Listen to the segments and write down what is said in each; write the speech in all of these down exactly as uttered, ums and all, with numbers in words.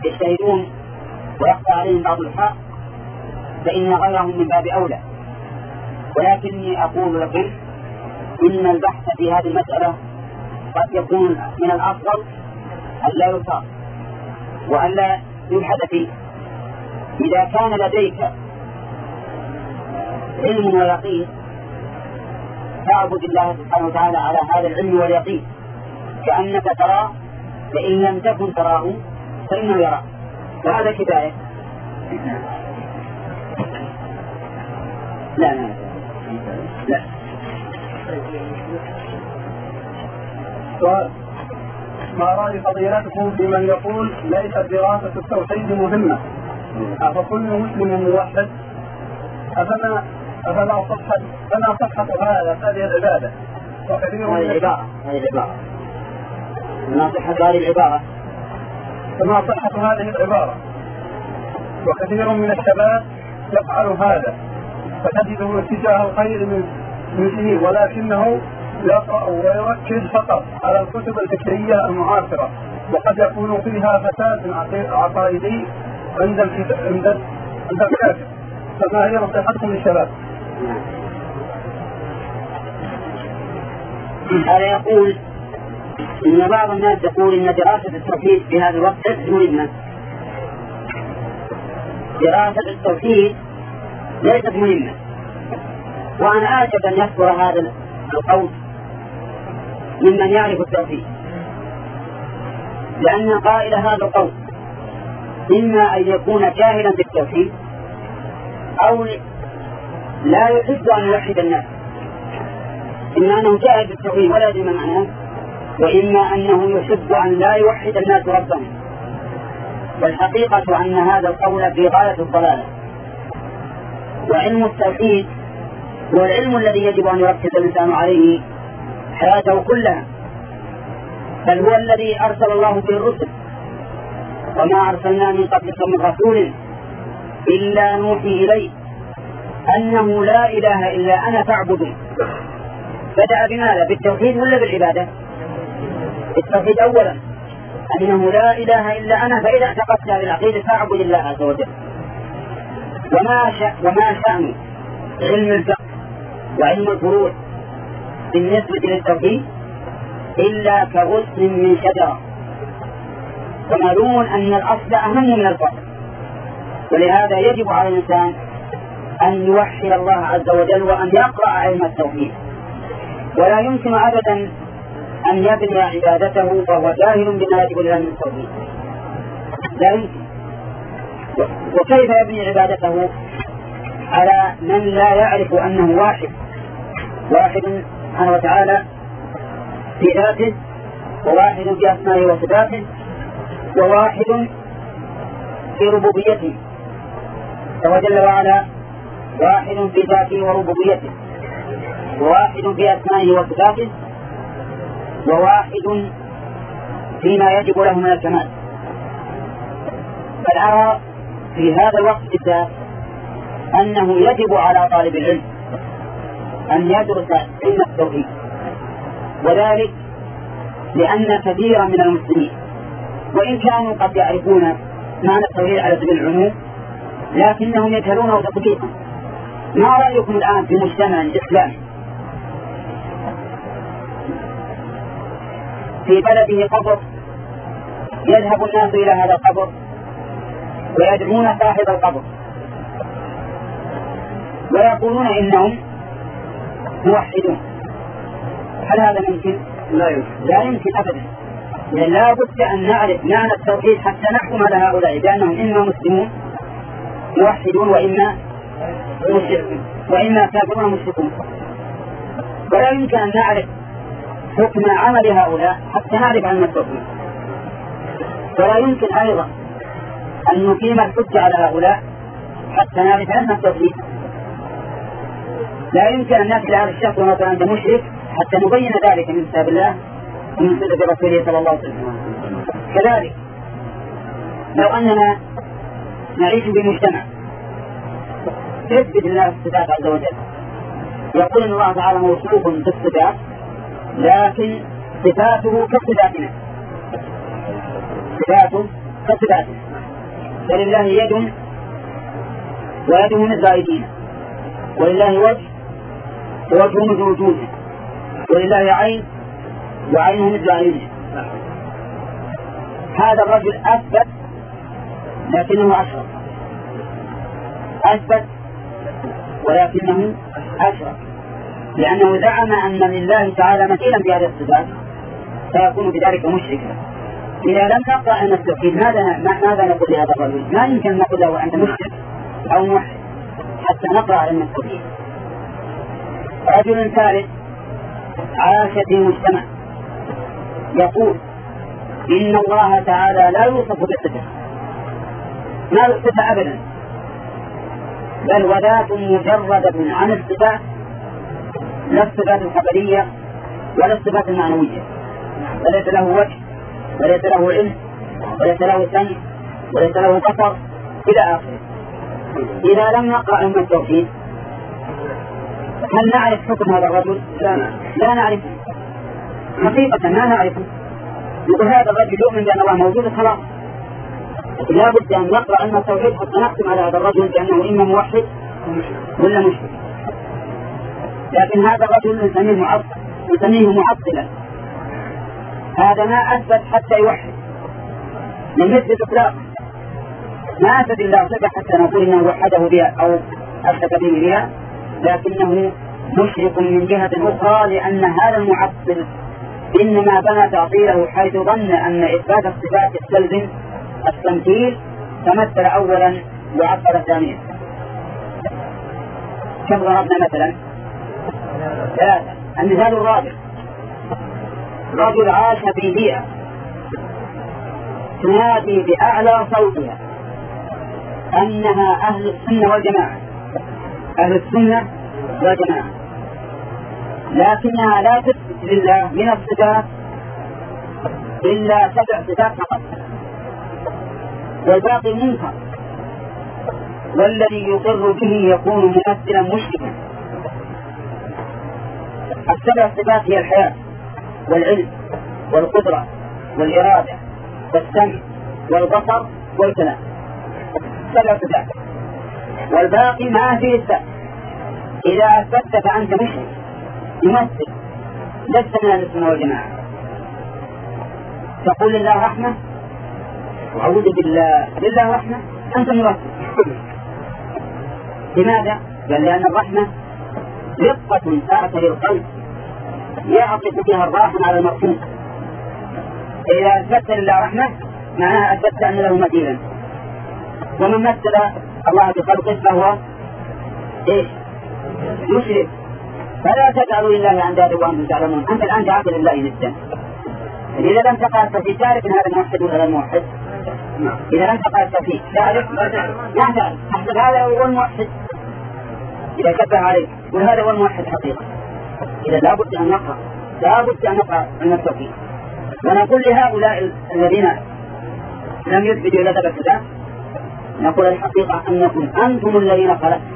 يجتهدون ويخفى عليهم بعض الحق فإن غيرهم من باب أولى، ولكني أقول لكم إن البحث في هذه المسألة قد يكون من الأفضل أن لا يصاب وأن لا يبحث فيه. إذا كان لديك علم ويقين فاعبد الله سبحانه وتعالى على هذا العلم واليقين كأنك تراه، فإن لم تكن تراه فإنه يراك، وهذا كفاية. لا لا لا سؤال: ما رأي فضيلتكم في من يقول ليست دراسة التوحيد مهمة، أفكل مسلم موحد؟ أفما أفما صحة فما صحة هذا هذه العبادة؟ وكثير من العبارة هذه العبارة ما صحة هذه العبارة فما صحة هذه العبارة وكثير من الشباب يفعل هذا، فتجده اتجاه الخير من فيه، ولكنه يقرأ ويركز فقط على الكتب الفكرية المعاصرة، وقد يكون فيها فساد عقائدي عند عند الكافر. فما هي نصيحتكم للشباب؟ هذا يقول إن بعض الناس يقول إن دراسة التوحيد في هذا الوقت ليست مهمة. دراسة التوحيد ليست مهمة، وأنا أعجب أن يذكر هذا القول ممن يعرف التوحيد، لأن قائل هذا القول إما أن يكون جاهلا بالتوحيد أو لا يحب أن يوحد الناس، إما أنه جاهل بالتوحيد ولا يدري ما معناه، وإما أنه يحب أن لا يوحد الناس ربهم. والحقيقة أن هذا القول في غاية الضلالة. وعلم التوحيد هو العلم الذي يجب أن يركز الإنسان عليه حياته كلها، بل هو الذي أرسل الله به الرسل، وما أرسلنا من قبلك من رسول إلا نوحي إليه أنه لا إله إلا أنا فاعبدون. بدأ بماذا؟ بالتوحيد ولا بالعبادة؟ التوحيد أولا، أنه لا إله إلا أنا، فإذا اعتقدت هذه العقيدة فاعبد الله عز وجل. وما شأ وما شأن علم الفقه وعلم الفروع بالنسبة للتوحيد إلا كغصن من شجرة، ومعلوم أن الأصل أهم من الفرع، ولهذا يجب على الإنسان أن يوحد الله عز وجل وأن يقرأ علم التوحيد، ولا يمكن أبدا أن يبني عبادته وهو جاهل بما يجب له من التوحيد، لا يمكن. وكيف يبني عبادته على من لا يعرف أنه واحد واحد سبحانه وتعالى في ذاته، وواحد في أسمائه وصفاته، وواحد في ربوبيته، فهو جل وعلا واحد في ذاته وربوبيته، وواحد في أسمائه وصفاته، وواحد فيما يجب له من الكمال. فالأرى في هذا الوقت بالذات أنه يجب على طالب العلم أن يدرس علم التوحيد، وذلك لأن كثيرا من المسلمين وإن كانوا قد يعرفون معنى التوحيد على سبيل العموم لكنهم يجهلونه تطبيقا. ما رأيكم الآن في المجتمع الإسلامي في بلده قبر يذهب الناس إلى هذا القبر ويدعون صاحب القبر ويقولون إنهم موحدون؟ هل هذا ممكن؟ لا يمكن. لا يمكن أبدا. لا بد أن نعرف معنى التوحيد حتى نحكم على هؤلاء بأنهم إما مسلمون موحدون وإما مشركون وإما كافرون مشركون. ولا يمكن أن نعرف حكم عمل هؤلاء حتى نعرف عن التوحيد. ولا يمكن أيضا أن نقيم الحجة على هؤلاء حتى نعرف عن التوحيد. لا يمكن أن نأتي لهذا الشخص مثلا عند مشرك حتى نبين ذلك من كتاب الله ومن سنة رسوله صلى الله عليه وسلم. كذلك لو أننا نعيش بمجتمع يثبت الله الصفات عز وجل، يقول إن الله تعالى موصوف بالصفات لكن صفاته كصفاتنا، صفاته كصفاتنا، فلله يد ويده مثل أيدينا، ولله وجه ووجهه مثل وجوده، ولله عين وعينه مثل عينه. هذا الرجل أثبت لكنه أشرك، أثبت ولكنه أشرك، لأنه زعم أن لله تعالى مثيلا بهذه الصفات فيكون بذلك مشركا. إذا لم نقرأ أن التوحيد ماذا ماذا نقول لهذا الرجل؟ ما يمكن نقول له أنت مشرك أو موحد حتى نقرأ علم التوحيد. رجل ثالث عاش في مجتمع يقول إن الله تعالى لا يوصف بالصفة، ما يوصف أبدا، بل وذات مجردة عن الصفات، لا الصفات الخبرية ولا الصفات المعنوية، وليس له وجه وليس له علم وليس له سمع وليس له بصر إلى آخره. إذا لم نقرأ علم التوحيد هل نعرف حكم هذا الرجل؟ لا نعرفه حقيقة، ما نعرفه. يقول هذا الرجل يؤمن بأن الله موجود خلاص، لا بد أن نقرأ علم التوحيد حتى نحكم على هذا الرجل بأنه إما موحد ولا مشرك. لكن هذا الرجل نسميه معطل، نسميه معطلا، هذا ما أثبت حتى يوحد، من مثل إطلاق ما أثبت الله صفة حتى نقول إنه وحده بها أو أشرك به بها، لكنه مشرك من جهة أخرى، لأن هذا المعطل إنما بنى تعطيله حيث ظن أن إثبات الصفات يستلزم التمثيل، فمثل أولا وعطل ثانيا. كم ضربنا مثلا؟ ثلاثة. المثال الرابع رجل عاش في بيئة تنادي بأعلى صوتها أنها أهل السنة والجماعة، أهل السنة والجماعة، لكنها لا تثبت لله من الصفات إلا سبع صفات فقط، والباقي منكر، والذي يقر به يكون ممثلا مشركا. السبع صفات هي الحياة والعلم والقدرة والإرادة والسمع والبصر والكلام، سبع صفات، والباقي ما فيه السبع. إذا أثبت فأنت مشرك ممثل، لست من أهل السنة والجماعة. تقول لله رحمة وأعوذ بالله لله رحمة، أنت ممثل. لماذا؟ قال لأن الرحمة رقة تأتي للقلب يعطف فيها الراحم على المرحوم. إذا أثبت لله رحمة معناها أثبت أن له مثيلا، ومن مثل الله بخلقه فهو إيش؟ مشرك. فلا تجعلوا لله أندادا وأنتم تعلمون. أنت الآن جعلت لله ندا، إذا لم تقع ففي تعرف أن هذا موحد ولا غير موحد؟ إذا لم تقع ففي تعرف لا تعرف، أحسب هذا هو الموحد. إذا شبه عليك وهذا هو الموحد حقيقة. إذا لابد أن نقرأ لابد أن نقرأ عن التوحيد، ونقول لهؤلاء الذين لم يثبتوا إلى ثبت ذلك، نقول الحقيقة أنكم أنتم الذين خلقتم،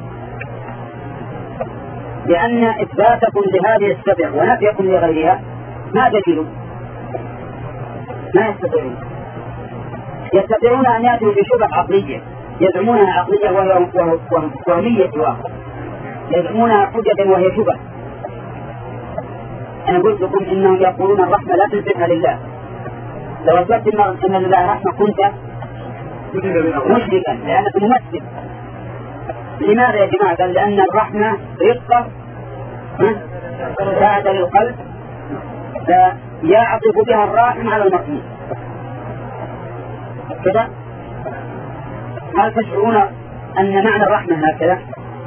لأن إثباتكم لهذه السبع ونفيكم لغيرها ما دليل؟ ما يستطيعون يستطيعون أن يأتوا بشبه عقلية يزعمونها عقلية وهي وهمية واقع، يزعمونها حجة وهي شبه. أنا قلت لكم إنهم يقولون الرحمة لا تثبتها لله، لو أثبت أن لله رحمة كنت مشركا لأنك ممثل. لماذا يا جماعة؟ قال لأن الرحمة رقة ساعة للقلب فيعطف بها الراحم على المرحوم كذا. هل تشعرون أن معنى الرحمة هكذا؟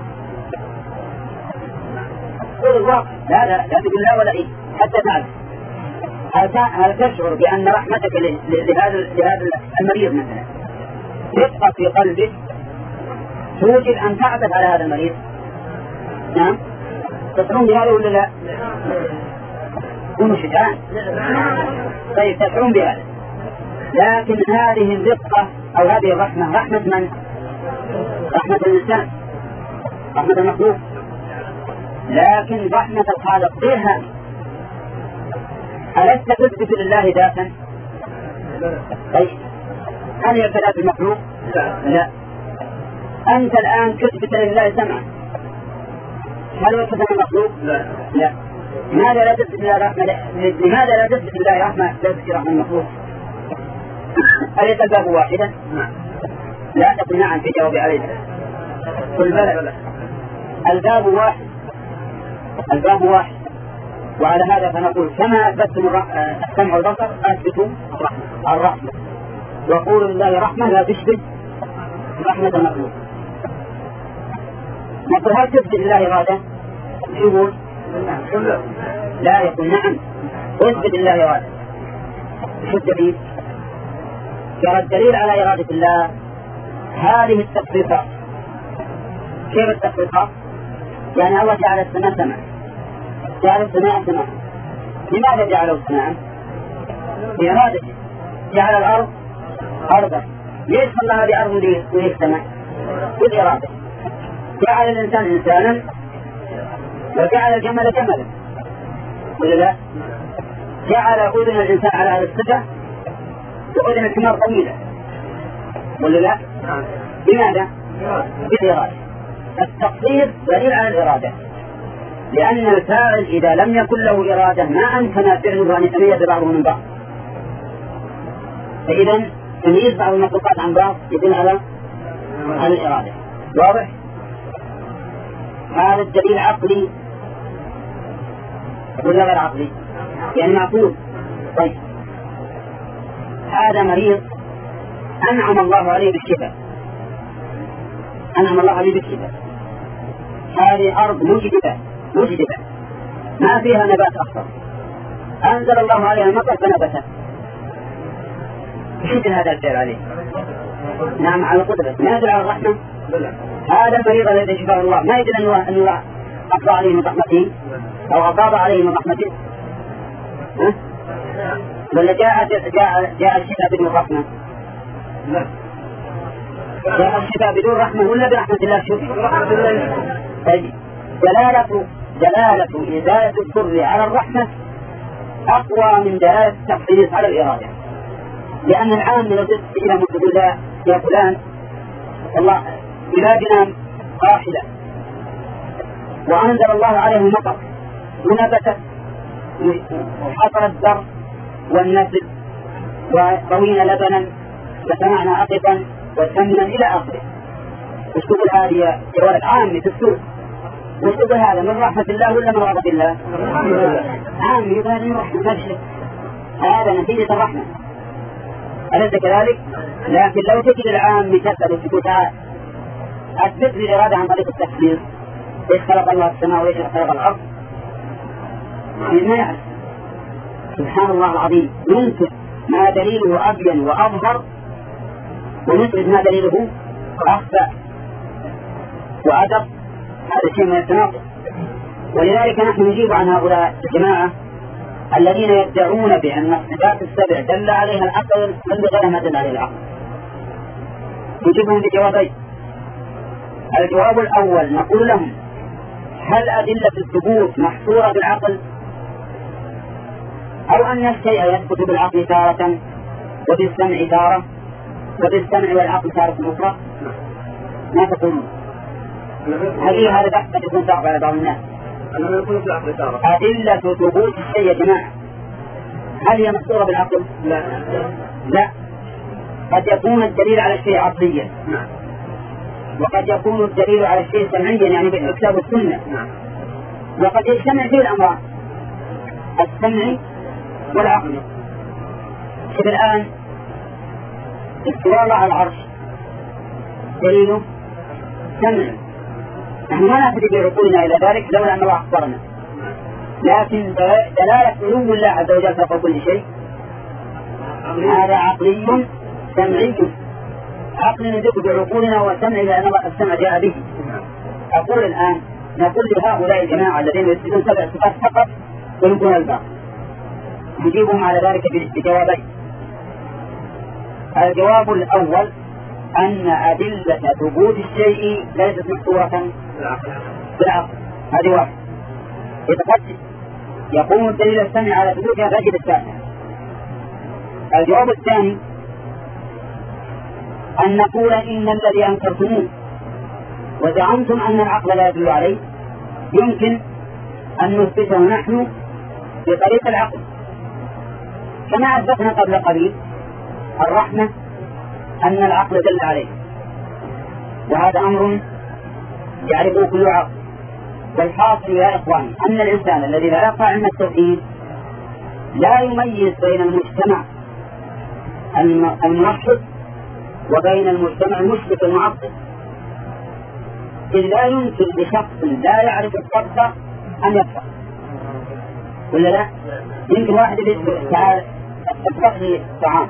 قول الواقع لا لا لا تقول لا ولا إيه حتى تعرف. هل تشعر بأن رحمتك لهذا لهذا المريض مثلا رقة في قلبك توجد أن تعطف على هذا المريض؟ نعم، تشعرون بهذا ولا لا؟ كونوا شجعان. طيب تشعرون بهذا، لكن هذه الرقة أو هذه الرحمة رحمة من؟ رحمة الإنسان، رحمة المخلوق. لكن رحمة الخالق غير هذه. ألست تثبت لله ذاتا؟ طيب هل هي كذا المخلوق؟ لا. أنت الآن تثبت لله سمعا، هل هو كذا المخلوق؟ لا. لا. لماذا لا تثبت لله رحمة؟ لماذا لا تثبت لله رحمة لا تثبت رحمة المخلوق؟ أليس الباب واحدا؟ لا تقل نعم في جواب عليه. قل بلى. الباب واحد، الباب واحد. وعلى هذا فنقول كما أثبتم السمع والبصر أثبتوا الرحمة، وقول الله رحمة لا تشبه رحمة المخلوق. نقول هل تثبت لله إرادة؟ يقول لا، يقول نعم اثبت لله إرادة. شو الدليل؟ ترى الدليل على إرادة الله هذه التفريقات. كيف التفريقات؟ يعني الله جعل السماء سماء، جعل السماء سماء. لماذا جعله سماء؟ بإرادته. جعل الأرض أرضا، ليش خلى هذه أرض وليه سماء؟ بالإرادة. جعل الإنسان إنسانا وجعل الجمل جملا، ولا لا؟ جعل أذن الإنسان على هذا الصفة وأذن الحمار طويلة، ولا لا؟ لماذا؟ بالإرادة. التقدير دليل على الإرادة، لأن الفاعل إذا لم يكن له إرادة ما أمكن فعله أن يتميز بعضه من بعض. فإذا تمييز بعض المخلوقات عن بعض يدل على على الإرادة. واضح؟ هذا الدليل عقلي ولا غير عقلي؟ يعني معقول. طيب هذا مريض أنعم الله عليه بالشفاء، أنعم الله عليه بالشفاء. هذه أرض مجدبة مجدبة ما فيها نبات أخضر، أنزل الله عليها المطر فنبتت. ايش هذا الفعل عليه؟ نعم على القدرة، ما يدل على الرحمة. هذا المريض الذي شفاه الله ما يدل أن الله أفضى عليه من رحمته أو أفاض عليه من رحمته، ولا جاء جاء جاء الشفاء بدون رحمة؟ لا، جاء الشفاء بدون رحمة ولا برحمة الله؟ شوف دلالة دلالة إزالة الضر على الرحمة أقوى من دلالة التخصيص على الإرادة، لأن العام لو جئت إلى مقتضى يا فلان الله بلادنا قاحلة وأنزل الله عليه المطر ونبتت وحصل الزرع والنسل وروينا لبنا وسمعنا أقطا وسمنا إلى آخره. وش تقول هذه يا ولد عامي في السوق؟ وش تقول هذا من رحمة الله ولا من غضب الله؟ عامي يقول من رحمة الله، هذا نتيجة الرحمة. أليس كذلك؟ لكن لو تجد العام تسأل وتقول تعال أثبت لي الإرادة عن طريق التخصيص، إيش خلق الله السماء وإيش خلق الأرض؟ ما يعرف. سبحان الله العظيم، ينكر ما دليله أبين وأظهر ونثبت ما دليله أخفى وأدق. هذا شيء من التناقض. ولذلك نحن نجيب عن هؤلاء الجماعة الذين يدعون بأن الصفات السبع دل عليها العقل من غير ما دل عليه العقل. نجيبهم بجوابين. الجواب الأول نقول لهم هل أدلة الثبوت محصورة بالعقل، أو أن الشيء يثبت بالعقل تارة وبالسمع تارة وبالسمع والعقل تارة أخرى؟ ما تقولون؟ هل هذا بحث يكون صعب على بعض الناس؟ أدلة ثبوت الشيء يا جماعة هل هي محصورة بالعقل؟ لا لا، قد يكون الدليل على الشيء عقليا، وقد يكون الدليل على الشيء سمعيا يعني بالكتاب والسنة، وقد يجتمع فيه الأمران السمعي والعقلي. شوف الآن استواء الله على العرش دليله سمعي، نحن ما نأخذ بعقولنا إلى ذلك لولا أن الله أخبرنا، لكن دلالة علو الله عز وجل فوق كل شيء هذا عقلي سمعي. عقل ندق بعقولنا وسمع لأن الله السمع جاء به. أقول الآن نقول لهؤلاء الجماعة الذين يثبتون سبع صفات فقط وينكرون الباقي نجيبهم على ذلك بجوابين. الجواب الأول أن أدلة ثبوت الشيء ليست محصورة بالعقل، هذه واحد. يتقدم يقوم الدليل السمع على ثبوتها فاجد الثانية. الجواب الثاني أن نقول إن الذي أنكرتموه وزعمتم أن العقل لا يدل عليه يمكن أن نثبته نحن بطريق العقل، كما أثبتنا قبل قليل الرحمة أن العقل دل عليه، وهذا أمر يعرفه كل عقل. والحاصل يا إخوان أن الإنسان الذي لا يقع علم التوحيد لا يميز بين المجتمع الموحد وبين المجتمع المشرك المعطل، إذ لا يمكن لشخص لا يعرف الطبخ أن يطبخ، ولا لا؟ يمكن واحد يطبخ لي طعام،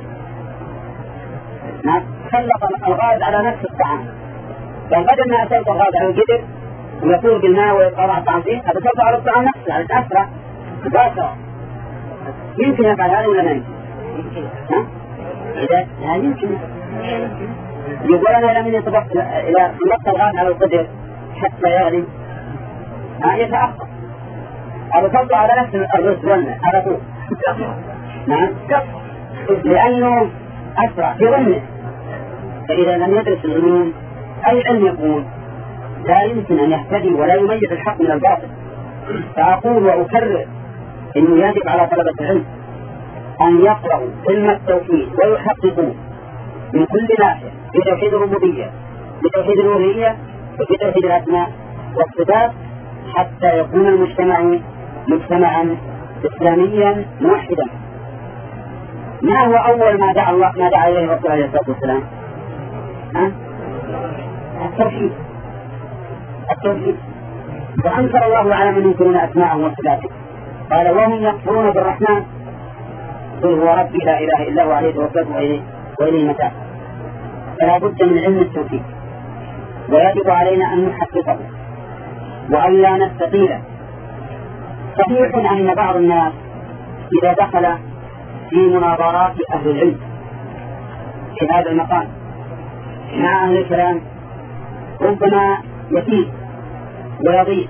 خلق الغاز على نفس الطعام، فبدل ما أسلط الغاز على القدر ويطول بالماء ويقرأ الطعام فيه، أتسلط على الطعام نفسه على الأسرع مباشرة. يمكن يفعل هذا ولا ما يمكن؟ ها؟ إذا لا يمكن. يقول أنا لم يطبخ إلى سلط الغاز على القدر حتى يغلي ما يتأخر، أتسلط على نفس الرز والماء على طول، نعم، لأنه أسرع في ظنه. فإذا لم يدرس العلوم أي علم يكون لا يمكن أن يهتدي ولا يميز الحق من الباطل. فأقول وأكرر إنه يجب على طلبة العلم أن يقرأوا علم التوحيد ويحققوا من كل ناحية في توحيد الربوبية، في توحيد الألوهية، وفي توحيد الأسماء والصفات، حتى يكون المجتمع مجتمعا إسلاميا موحدا. ما هو أول ما دعا الله ما دعا إليه الرسول عليه الصلاة والسلام؟ ها؟ التوحيد. التوحيد. وأنكر الله على من ينكرون أسماءه وصفاته، قال وهم يكفرون بالرحمن قل هو ربي لا إله إلا هو عليه توكلت وإليه وإليه متاب. فلا بد من علم التوحيد، ويجب علينا أن نحققه وأن لا نستطيله. صحيح أن بعض الناس إذا دخل في مناظرات أهل العلم في هذا المقام مع أهل الكلام ربما يفيد ويضيع،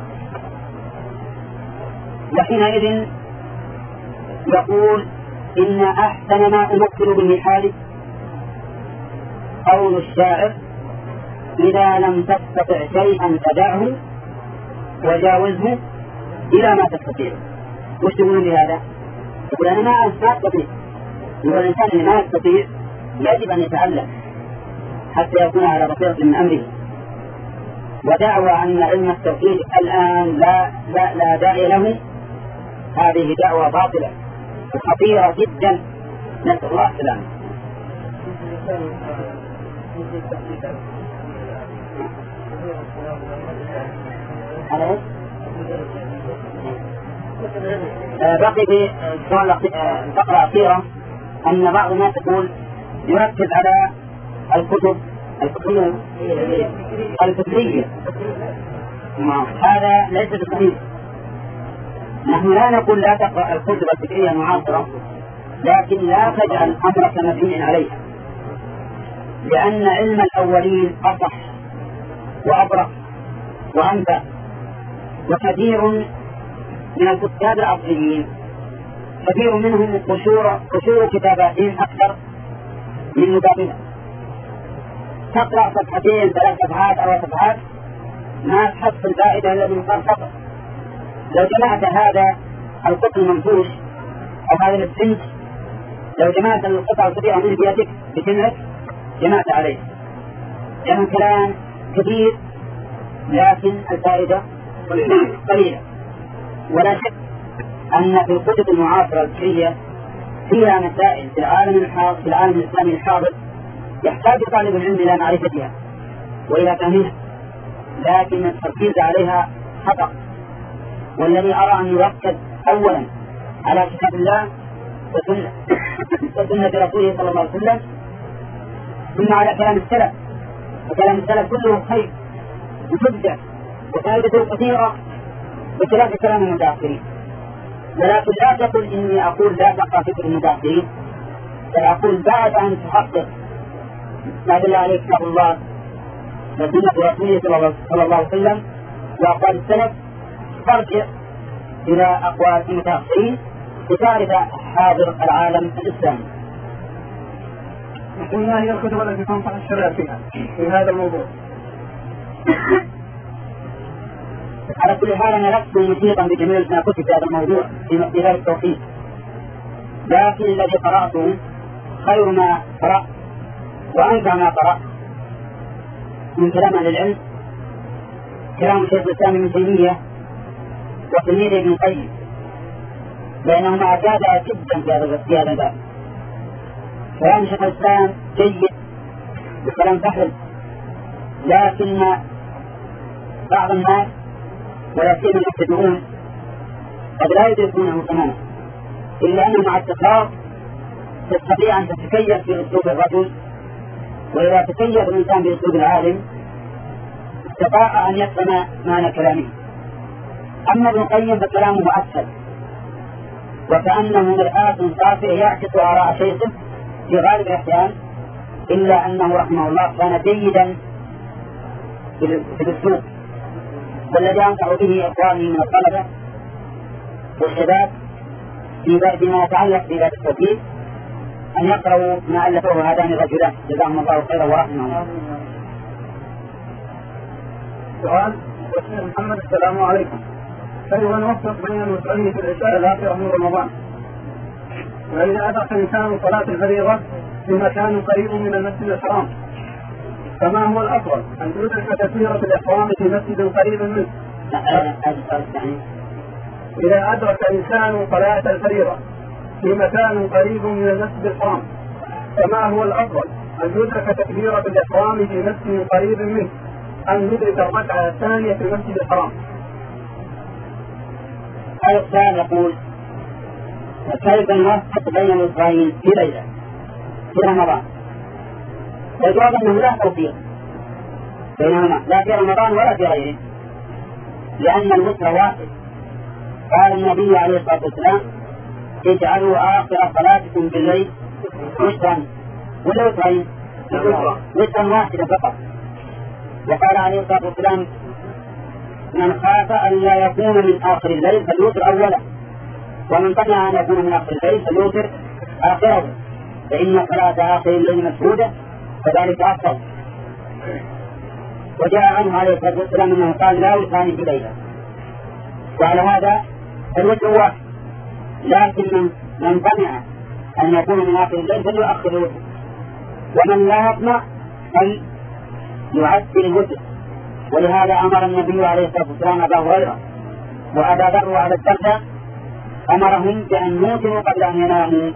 وحينئذ يقول إن أحسن ما أمثل به حالي قول الشاعر إذا لم تستطع شيئا فدعه وجاوزه إلى ما تستطيع. وش تقولون بهذا؟ يقول أنا ما أستطيع. يقول الإنسان اللي ما يستطيع يجب أن يتعلم حتى يكون على بصيرة من أمره. ودعوى أن علم التوحيد الآن لا, لا, لا داعي له، هذه دعوة باطلة وخطيرة جدا، نسأل الله السلامة. بقي في فقرة أخيرة أن بعض الناس يقول يركز على الكتب الكتب الفكرية. هذا ليس بصحيح. نحن لا نقول لا تقرأ الكتب الفكرية المعاصرة، لكن لا تجعل أمرك مبنيا عليها، لأن علم الأولين أصح وأبرق وأنفع. وكثير من الكتاب العصريين كثير منهم قشور قشور كتاباتهم أكثر من مبابلة. تقرأ صفحتين ثلاث صفحات أو صفحات ما تحصل الفائدة التي مقام فقط. لو جمعت هذا القطن المنفوش أو هذا السنج، لو جمعت القطع الكبيرة من بيدك بجمعك جمعت عليه، لأنه كلام كثير لكن الفائدة قليلة. ولا شك أن في الكتب المعاصرة الفكرية فيها مسائل في العالم الحاضر في العالم الإسلامي الحاضر يحتاج طالب العلم إلى معرفتها وإلى فهمها، لكن التركيز عليها خطأ. والذي أرى أن يركز أولا على كتاب الله وسنة وسنة رسوله صلى الله عليه وسلم، ثم على كلام السلف، وكلام السلف كله خير وحجة وفائدته كثيرة بخلاف كلام المتأخرين. ولكن لا تقل إني أقول لا تقرأ فكر المتأخرين، بل أقول بعد أن تحقق ما دل عليه كتاب الله وسنة رسوله صلى الله عليه وسلم وأقوال السلف، ترجع إلى أقوال المتأخرين لتعرف حاضر العالم الإسلامي. ما هي الكتب التي تنصح الشباب فيها في هذا الموضوع؟ على كل حال أنا لست محيطا بجميع ما كتب في هذا الموضوع في مقدار التوحيد، لكن الذي قرأته خير ما قرأت وأنفع ما قرأت من كلام أهل العلم كلام شيخ الإسلام ابن تيمية وتلميذه ابن القيم، لأنهما أفادا جدا في هذا الباب. كلام شيخ الإسلام جيد وكلام سهل، لكن بعض الناس ولا سيما المبتدئون قد لا يدركونه تماما، إلا أنه مع التكرار تستطيع أن تتكيف في أسلوب الرجل، وإذا تكيف الإنسان بأسلوب العالم استطاع أن يفهم معنى كلامه. أما ابن القيم فكلامه أسهل، وكأنه مرآة صافية يعكس آراء شيخه في غالب الأحيان، إلا أنه رحمه الله كان جيدا في الأسلوب. والذي أنصح به إخواني من الطلبة والشباب في ما يتعلق بذات التوحيد أن يقرأوا ما ألفه هذان الرجلان جزاهم الله خيرا ورحمه الله. سؤال الشيخ محمد: السلام عليكم، كيف نوفق بين المصلين في العشاء الآخرة من رمضان؟ وإذا أدرك الإنسان صلاة الفريضة في مكان قريب من المسجد الحرام فما هو الأفضل، أن يدرك تكبيرة الإحرام في مسجد قريب منه؟ إذا أدرك الإنسان صلاة الفريضة في مكان قريب من المسجد الحرام فما هو الأفضل، أن يدرك تكبيرة الإحرام في مسجد قريب منه أن يدرك الركعة الثانية في المسجد الحرام؟ هذا السؤال يقول: كيف نوفق بين الأسبوعين في ليلة في رمضان؟ الجواب أنه لا توفيق بينهما لا في رمضان ولا في غيره، لأن الوتر واحد. قال النبي عليه الصلاة والسلام: اجعلوا آخر صلاتكم بالليل وترا، ولا وترين؟ وترا واحدا فقط. وقال عليه الصلاة والسلام: من خاف أن لا يكون من آخر الليل فليوتر أوله، ومن طمع أن يكون من آخر الليل فليوتر آخره، فإن صلاة آخر الليل مشهودة فذلك أفضل. وجاء عنه عليه الصلاة والسلام أنه قال: لا وتران في ليلة. وعلى هذا الوتر واحد، لكن من طمع أن يكون من آخر الليل فليؤخر الوتر، ومن لا يطمع فليعدل الوتر. ولهذا أمر النبي عليه الصلاة والسلام أبا هريرة وأبا ذر وأبا الدرداء أمرهم بأن يوتروا قبل أن يناموا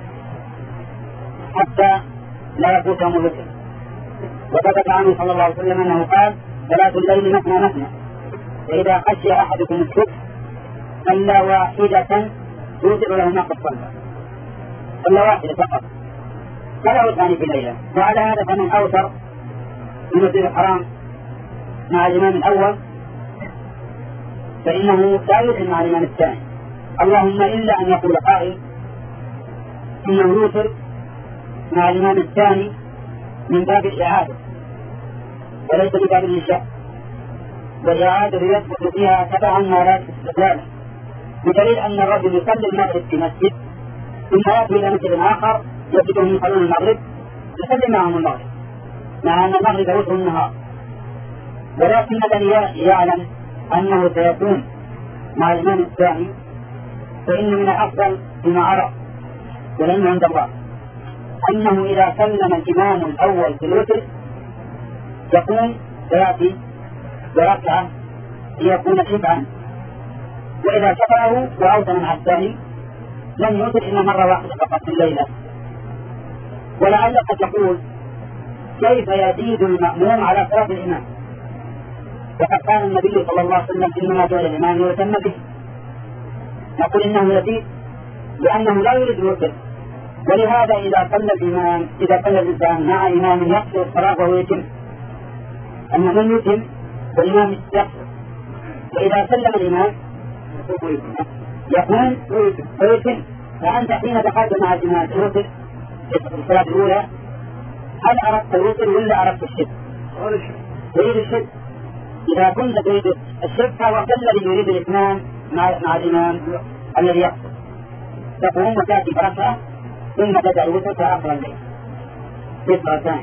حتى لا يفوتهم الوتر. وثبت عنه صلى الله عليه وسلم أنه قال: صلاة الليل مثنى مثنى، فإذا خشي أحدكم الصبح صلى واحدة توتر له ما قد صلى، صلى واحدة فقط فلا وتران في الليلة. وعلى هذا فمن أوتر في المسجد الحرام مع الإمام الأول فإنه لا يوتر مع الإمام الثاني، اللهم إلا أن يقول قائل إنه يوتر مع الإمام الثاني من باب الإعادة وليس من باب الإنشاء، والإعادة يثبت فيها تبعا ما لا استقلالا، بدليل أن الرجل يصلي المغرب في مسجد ثم يأتي إلى مسجد آخر يجدهم يصلون المغرب يصلي معهم المغرب، مع أن المغرب وتر النهار، ولكن الذي يعلم أنه سيكون مع الإمام الثاني فإن من الأفضل بما عرف والعلم عند الله أنه إذا سلم الإمام الأول في الوتر يكون سيأتي بركعة ليكون شفعا، وإذا شفعه وأوتر مع الثاني لم يوتر إلا مرة واحدة فقط في الليلة. ولعلك تقول: كيف يزيد المأموم على صلاة الإمام؟ وقد قال النبي صلى الله عليه وسلم: إنما جعل الإمام ويتم به. نقول إنه يزيد لأنه لا يريد الوتر، ولهذا إذا صلى الإمام إذا صلى الإنسان مع إمام يقصر الصلاة وهو يتم، أما من يتم والإمام يقصر، وإذا سلم الإمام يكون ويتم. فأنت حين دخلت مع الإمام الوتر في الصلاة الأولى هل أردت الوتر ولا أردت الشد؟ تريد الشد. إذا كنت تريد الشد وكالذي يريد الإتمام مع مع الإمام الذي يقصر، تقوم وتأتي بركعة ثم تدع الوتر في آخر الليل. فطرتان.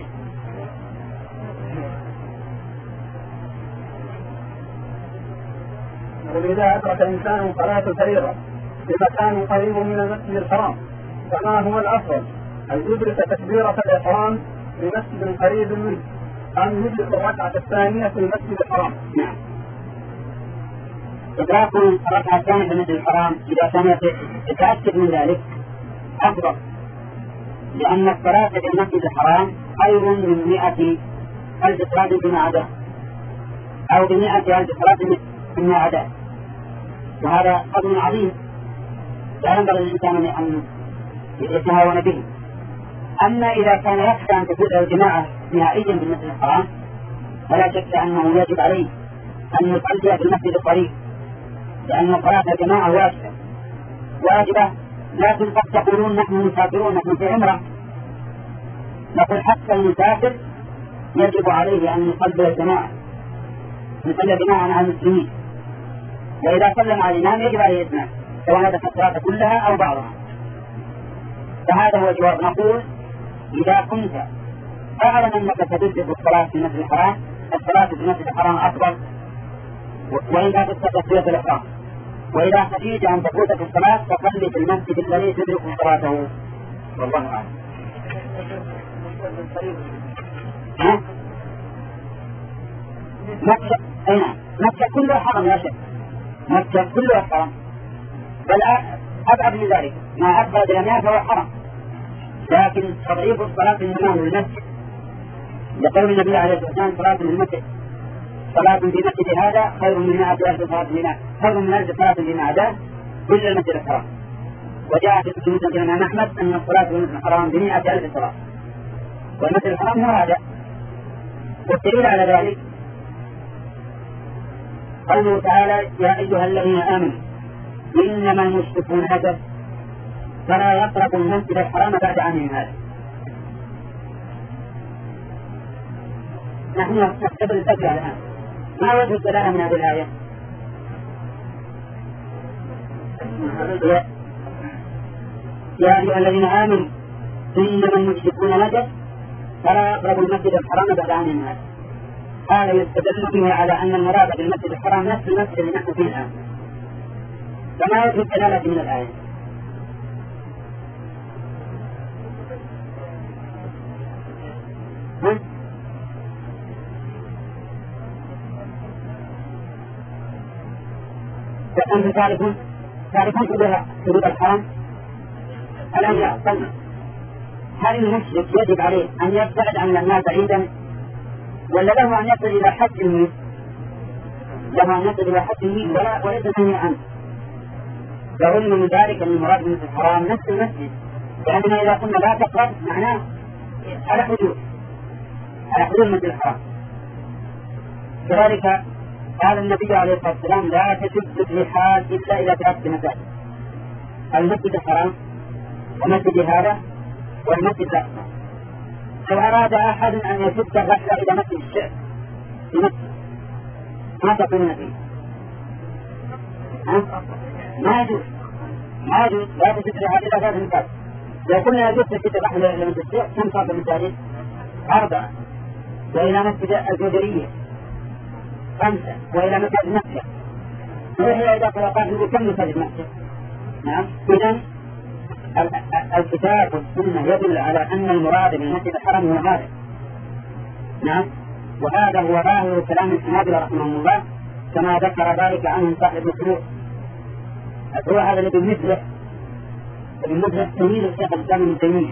وإذا أدرك إنسان صلاة الفريضة بمكان قريب من المسجد الحرام فما هو الأفضل؟ أن يدرك تكبيرة الإحرام في مسجد قريب منه أم يدرك الركعة الثانية في المسجد الحرام؟ نعم. إدراك الركعة الثانية في المسجد الحرام إذا كان يتأكد من ذلك أفضل، لأن الصلاة في المسجد الحرام خير من مئة ألف صلاة فيما عداه، أو بمئة ألف صلاة فيما عداه، وهذا فضل عظيم لا ينبغي للإنسان أن يتهاون به. أما إذا كان يخشى أن تكون الجماعة نهائيا في المسجد الحرام فلا شك أنه يجب عليه أن يصلي في المسجد القريب، لأن صلاة الجماعة واجبة واجبة لكن قد تقولون نحن مسافرون، نحن في عمرة، نقول حتى المسافر يجب عليه أن يصلي الجماعة، يصلي جماعة مع المسلمين، وإذا صلى مع الإمام يجب عليه إتمام سواء هذا الصلاة كلها أو بعضها. فهذا هو الجواب. نقول إذا كنت أعلم أنك ستدرك الصلاة في المسجد الحرام الصلاة في المسجد الحرام أفضل، وإذا تستطيع تكبيرة الإحرام، وإذا خشيت أن تفوتك الصلاة فصلي في المسجد الذي تدرك صلاته، والله أعلم. مكة أين؟ مكة كلها حرم لا شك، مكة كلها حرم، بل أبعد من ذلك ما أبعد الأميال فهو حرم، لكن تضعيف الصلاة الإمام للمسجد لقول النبي عليه الصلاة والسلام صلاة للمسجد صلاة في مسجد هذا خير من مئة ألف صلاة لنا خير من ألف صلاة لما عداه إلا المسجد الحرام. وجاء في مسجد الإمام أحمد أن الصلاة في المسجد الحرام بمئة ألف صلاة، والمسجد الحرام هو هذا. والدليل على ذلك قوله تعالى يا أيها الذين آمنوا إنما المشركون نجس فلا يقربوا المسجد الحرام بعد عامهم هذا. نحن نختبر الفكرة الآن، ما وجه الدلالة من هذه الآية؟ يا أيها الذين آمنوا إنما المشركون نجس فلا يقربوا المسجد الحرام بعد عامهم هذا. هذا يستدل به على أن المراد بالمسجد الحرام نفس المسجد الذي نحن فيه الآن. فما وجه الدلالة من الآية؟ ها؟ وأنتم تعرفون تعرفون حدود الحرم الآن يعطلنا. هل المشرك يجب عليه أن يبتعد عن الناس بعيدا ولا له أن يصل إلى حد منه؟ له أن يصل إلى حد منه ولا وليس منه عنه. فهم من ذلك أن المراد من الحرام نفس المسجد، لأننا إذا قلنا لا تقرب معناه على حدود على حدود المسجد الحرام. كذلك قال النبي عليه الصلاة والسلام لا تشد الرحال إلا إذا تأتي مساجد المسجد الحرام ومسجد هذا والمسجد الأقصى. لو أراد أحد أن يشد الرحلة إلى مسجد الشعب في مكة ما تقولون فيه؟ ما يجوز ما يجوز لا تشد الرحال إلى ثلاث مساجد. لو قلنا يجوز تشد الرحلة إلى مسجد الشعب كم صار المساجد؟ أربعة، وإلى مسجد الجودرية خمسة، وإلى مسجد مكة، وهي إذا طلقات كم مسجد مكة؟ نعم. إذن الكتاب والسنة يدل على أن المراد بالمسجد الحرام هو هذا. نعم. وهذا هو ظاهر كلام الحنابلة رحمهم الله كما ذكر ذلك عنهم صاحب الفروع. الفروع هذا الذي مثله بمثله تمييز الشيخ الإسلام ابن تيمية،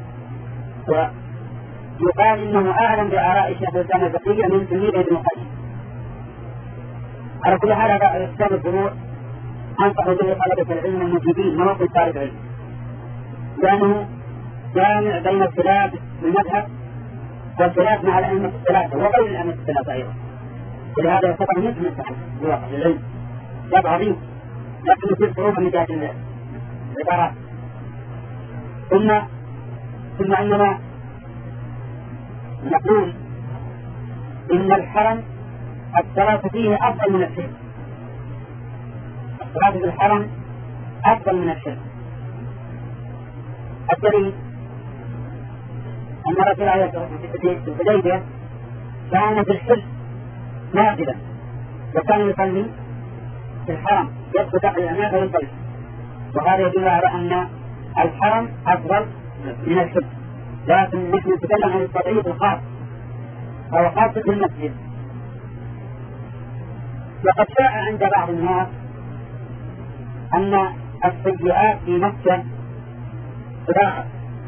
ويقال إنه أعلم بآراء الشيخ الإسلام الفقهية من تلميذه ابن القيم. على كل حال هذا كتاب الفروع أنصح به طلبة العلم المجيبين مواقف طالب العلم، لأنه جامع بين الخلاف بالمذهب والخلاف مع الأئمة الثلاثة وغير الأئمة الثلاثة أيضا، ولهذا يعتبر مثل الصحيح بواقع العلم كتاب عظيم لكن يصير صعوبة من جهة العبارات. ثم ثم أننا نقول إن الحرم الصلاة فيه أفضل من الشرك، الصلاة في الحرم أفضل من الشرك. الدليل أن رسول الله في الحديبية كان في الحل نازلا وكان يصلي في الحرم يدخل داخل الأماكن ويصلي، وهذا يدل على أن الحرم أفضل من الحل، لكن نحن نتكلم عن التضعيف الخاص أو خاصة في المسجد. وقد شاء عند بعض الناس أن السيئات في مكة تضاعف،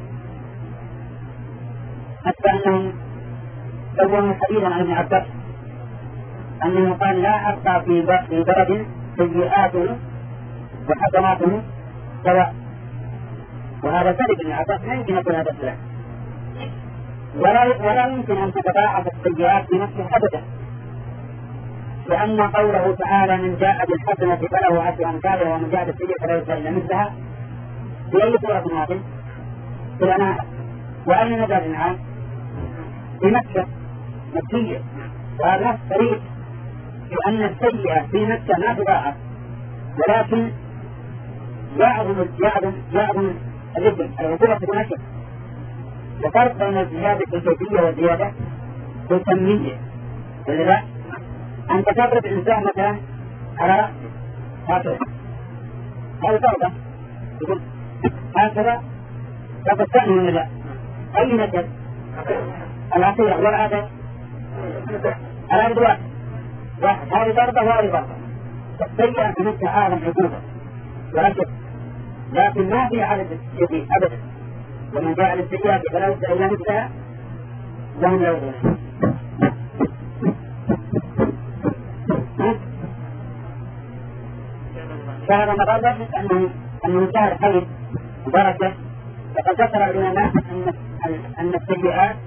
حتى أنهم سووا حديثا عن ابن عباس أنه قال لا أبقى في بلد سيئاته وحسناته سواء، وهذا كذب ابن عباس لا يمكن يكون هذا الكلام، ولا ولا يمكن أن تتضاعف السيئات في مكة أبدا، لأن قوله تعالى من جاء بالحسنة فله عشر أمثالها ومن جاء بالسيئة فلا يجزى إلا مثلها، في أي سورة هذه؟ في الأنعام. وأين نزل الأنعام؟ في مكة مكية، وهذا صريح في أن السيئة في مكة لا تضاعف، ولكن يعظم يعظم يعظم الرزق العقوبة في مكة. وفرق بين الزيادة الكيفية والزيادة الكمية. ولذا أنت تضرب إنسان مثلا على رأسه هكذا، هذا ضربة يقول هكذا تفتحني من لا أي مكان العصيرة والعدد العدد واحد واحد، هذه ضربة وهذه ضربة. السيئة في مثل أعظم عقوبة وأشد، لكن ما في عدد السيئة أبدا، ومن جاء للسيئة فلا يجزى إلا مثلها وهم لا يظلمون. شهر رمضان ذلك أنه أنه شهر خير وبركة، فقد ذكر العلماء أن أن السيئات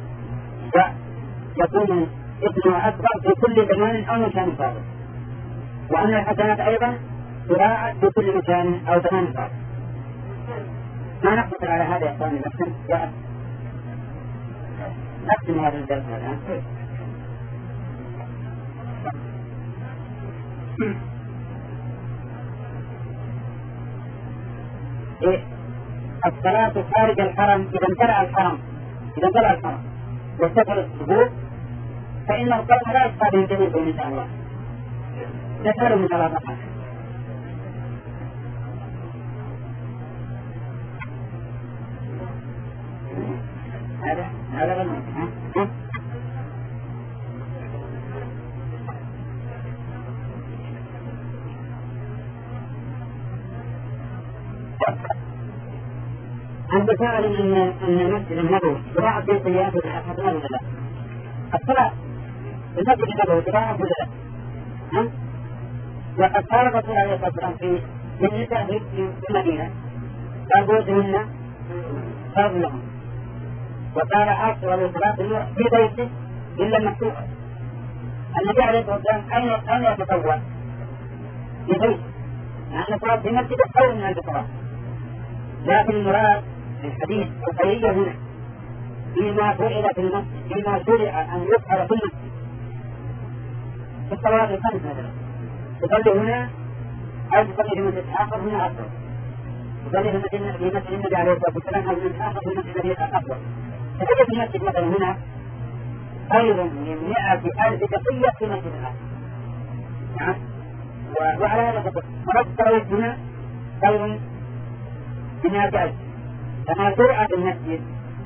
يكون إثمها أكبر في كل زمان أو مكان فاضل، وأن الحسنات أيضا تراعى في كل مكان أو زمان فاضل. ما نقتصر على هذا يا إخواني، نختم نختم هذا الدرس الآن. إيه؟ الصلاة خارج الحرم إذا امتلأ الحرم إذا امتلأ الحرم واستقر الصفوف فإن القوم لا يبقى بهم جميع إن شاء الله، نسأل من الله تعالى. هذا هذا غنى أنت تعلم أن أن المسجد النبوي قراءة في قياس الحسنات ولا لا؟ الصلاة المسجد النبوي قراءة ولا لا؟ ها؟ وقد قال الرسول عليه الصلاة والسلام في النساء في المدينة قال بيوتهن خير لهم، وقال آخر عليه الصلاة والسلام في بيته إلا المفتوحة. النبي عليه الصلاة والسلام أين أين يتطوع؟ في بيته، لأن الصلاة في مسجد خير من الصلاة، لكن المراد في الحديث الخيرية هنا فيما فعل في المسجد، فيما شرع أن يفعل في المسجد في الصلوات الخمس مثلا، تصلي هنا أو تصلي في مسجد آخر هنا أفضل، تصلي في مسجد في مسجد النبي عليه الصلاة والسلام أو مسجد آخر في مسجد النبي أفضل. تحية المسجد مثلا هنا خير من مئة ألف تحية في مسجد آخر. نعم. وعلى هذا فقط مرات الصلوات هنا خير بما جاء كما شرع في المسجد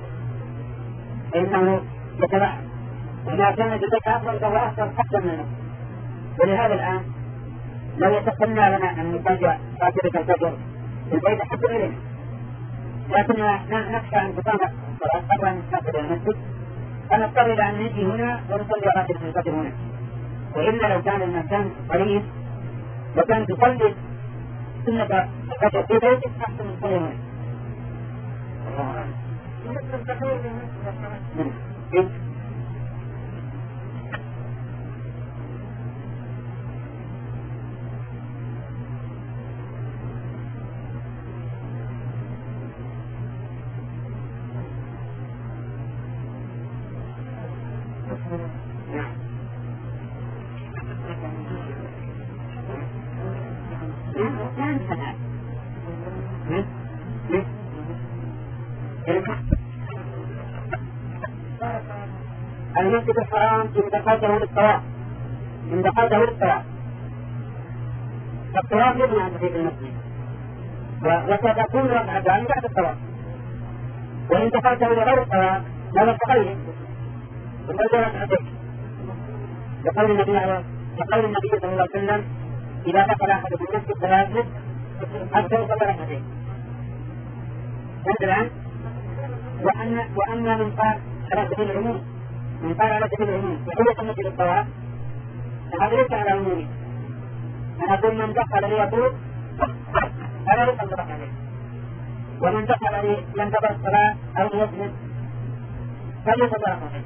فإنه يتبع، وما كان بذلك أفضل فهو أفضل حتى من المسجد. ولهذا الآن لو يتسنى لنا أن نتجع فاترة الفجر في البيت حتى إلينا، لكننا نخشى أن تقام الصلاة قبل أن نستقبل المسجد فنضطر إلى أن نجي هنا ونصلي راتبة الفجر هنا. وإلا لو كان المكان قريب وكان تصلي سنة الفجر في بيتك أحسن من تصلي هنا. المسجد الحرام إن دخلته للطواف إن دخلته للطواف الطواف يبنى عن تحية المسجد وستكون ركعتان بعد الطواف، وإن دخلته لغير الطواف لا تغير وتغير ركعتين لقول النبي لقول النبي صلى الله عليه وسلم إذا دخل أحدكم المسجد فلا يجلس حتى يصلي ركعتين. مثلا وأن وأن من قال على سبيل العموم من قال على سبيل العموم وحدث المسجد الطواف فهذا ليس على عمومه. أنا أقول من دخل ليطوف فلا يصلي ركعتين، ومن دخل ينتظر الصلاة أو يسجد فليصلي ركعتين.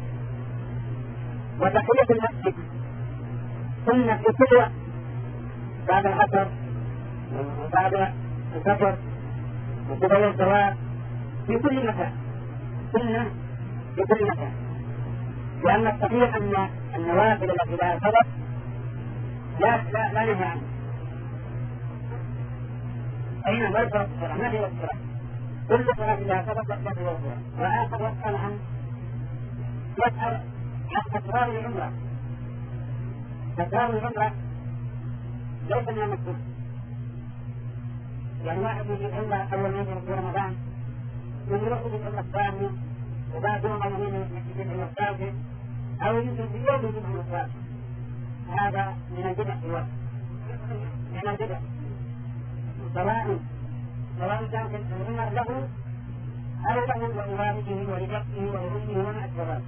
وتحية المسجد سنة في كل وقت بعد العصر وبعد الفجر وقبل الزواج في كل مكان، سنة في كل مكان، لأن الصحيح أن النوافل التي لها سبب لا لا لا نهي عنها. أين ما يفرق الصلاة ما هي الصلاة كل صلاة لها سبب لا تهي الصلاة. وآخر يسأل عن يسأل عن أسرار العمرة. أسرار العمرة ليس من المسجد، يعني واحد يجي العمرة أول ما يجي في رمضان يروح يجي العمرة الثانية وبعد يوم أو يومين يجي العمرة الثالثة أو يجي في يوم يجي العمرة الثالثة. هذا من البدع في الوقت، من البدع سواء سواء كان العمر له أو له ولوالده ولجده ولأمه وما أشبه ذلك.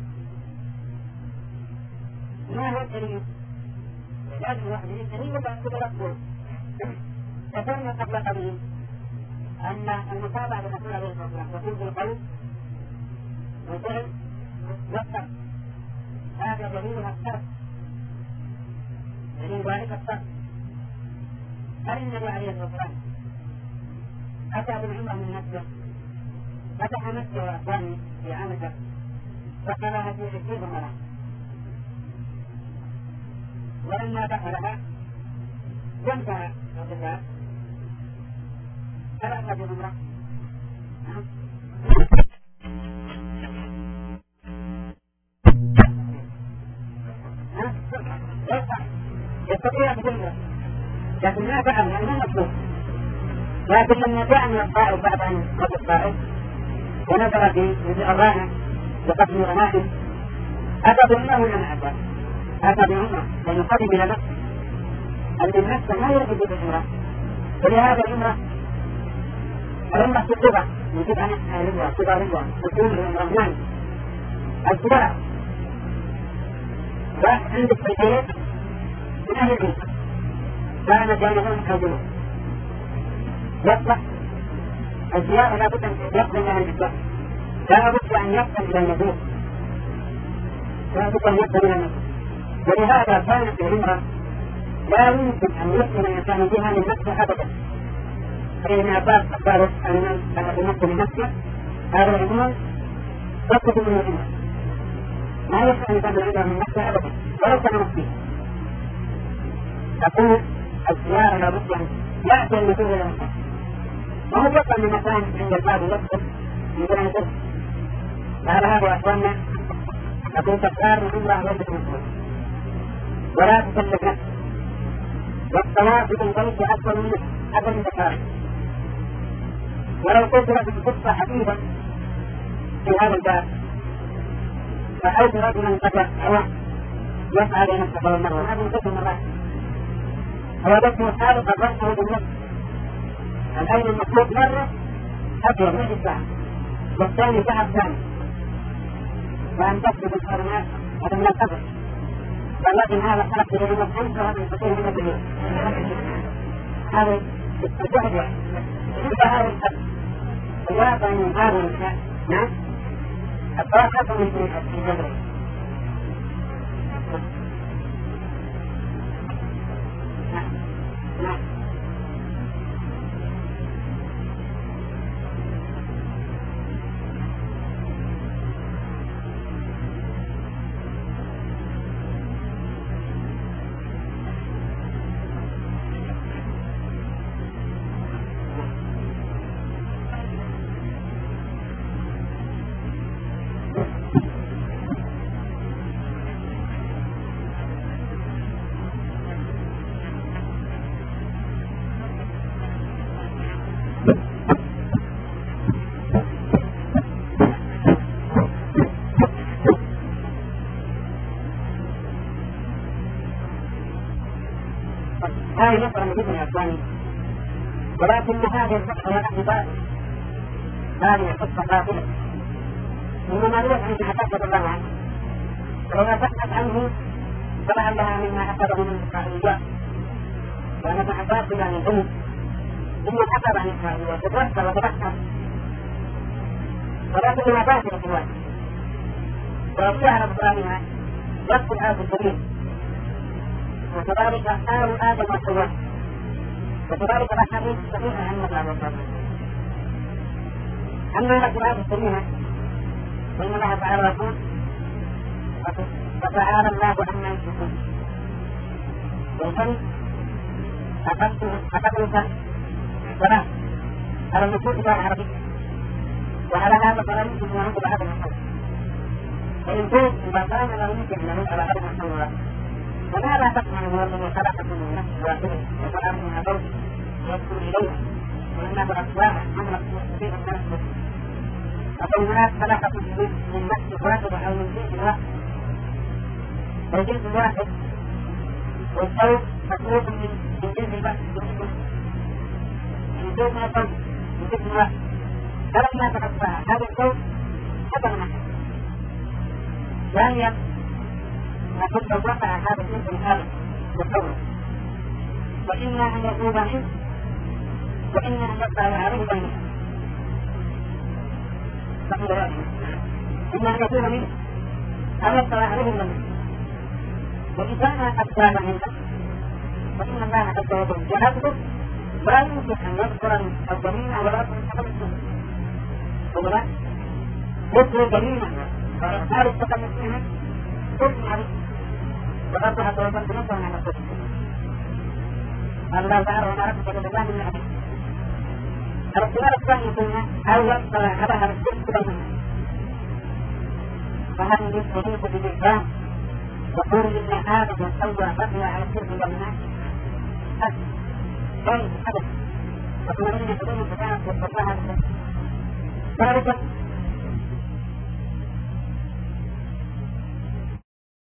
ما هو الدليل؟ لازم واحد يدليل وبعد كده يقول ذكرنا قبل قليل أن المتابعة للرسول عليه الصلاة والسلام تكون بالقول والفعل والترك. هذا دليلها الترك، دليل ذلك الترك. هل النبي عليه الصلاة والسلام أتى بالعمرة من مكة فتح مكة وأخواني في عامة دخلها في عشرين مرة، ولما دخلها وانتهى القتال فلا أتى بالعمرة. يستطيع بالعمرة لكن ما فعل يعني ما مطلوب. لكن لما جاء من الطائف بعد أن قتل الطائف ونزل في الراحة وقتل الغنائم أتى بالعمرة ولا ما أتى؟ أتى بالعمرة لأنه قدم إلى مكة. أن النفس ما يرغب بالعمرة، ولهذا العمرة العمرة تتبع يجب أن العمرة تتبع العمرة تكون الرحمن الكبار وعندك في البيت من أهل البيت كان جانبهم حوله يصلح الزيارة لا بد أن يقبل لها الإسلام، لا بد أن يقبل إلى النبوة، لا بد أن يقبل إلى النبوة. ولهذا كانت العمرة لا يمكن أن يقبل الإنسان بها من نفسه أبدا. فإن عباس أخبره أن يمكن من نفسه هذا العمر تسقط من العمر، ما يمكن أن يقبل العمر من نفسه أبدا ولو كان مسلما. تقول الزيارة لا بد أن يأتي النبوة إلى المكان، وهو يبقى من مكان عند الباب يدخل يمكن أن يدخل. على هذا أخواننا أقول تختار العمرة ليست مسلمة ولا تكلف نفسك، والصلاة بالبيت أفضل منه أفضل من ذكرها. ولو قلت لك قصة حديثا في هذا الباب رأيت رجلا قد يسعى بين الصفا والمروة، هذه قصة مرات هو بس مسابقة رأسه بالنفس الأين المطلوب مرة أبيض من الساعة والثاني ساعة ثانية وأن تكتب الحرمات هذا من القبر. ولكن هذا خلق إلى يوم الخمس وهذا يستطيع من الدنيا هذا الجهد يعني هذا الحد الواقع من هذا الإنسان. نعم الطاقة من الجبر. نعم نعم هذه مسألة مهمة يا إخواني، ولكن هذه القصة لا اعتبار، هذه قصة باطلة، إنما يوحى عن حدث الله عنه، ولما تبحث عنه فلعلها مما أخذه من الإسرائيليات، وأن ابن عباس إلى من العلم ثم أخذ عن الإسرائيليات وتوسل وتبحث، ولكنها باطلة في الوقت، وشعر بطلانها وقت الآية الكريم، وكذلك آل آدم وحواء، وكذلك الأحاديث الصحيحة عن النبي عليه الصلاة والسلام. أما في الآية الكريمة فإن الله تعالى يقول: فتعالى الله عما يشركون. والفرق أخذت الصلاة على النصوص العربية، وعلى هذا فلا يمكن أن ينقل هذا المحل، فإن كنت إذا كان لا يمكن أن ينقل هذا المحل، فماذا تفعل هو الذي خلقكم من نفس واحدة وخلق منها زوج يسكن إليها وإنه أسواها أمرك مستفيد من نفسه، فالناس خلقكم من نفس واحدة أو من جنس واحد، والجنس واحد والزوج مخلوق من جنس واحد، من زوج من الزوج من جنس واحد، فلما تقطعها هذا الزوج حصل معه. ثانيا نقول لو وقع هذا الجنس الآخر بالقول، وإما أن يكون منه وإما أن يقطع عليه بينه، فقد رأيه إما أن يكون منه أو يقطع عليه بينه، وإذا كان قد كان منه فإن الله عز وجل جهده لا يمكن أن يذكر الجميع ولا يذكر التقدم ولا يذكر الجميع وإخبار التقدم منه كل عليه، وقد عز وجل بنفسه على القدس. قال الله تعالى: وما ربك بالله من العبيد. الاختيار الثاني فينا أو يقطع على هذا الشرك بيننا، فهذه الشريك بالإسلام يقول إن هذا يسوى بقي على الشرك بيننا أكثر غير حدث، وكما إن حدود كانت يستطيعها ذلك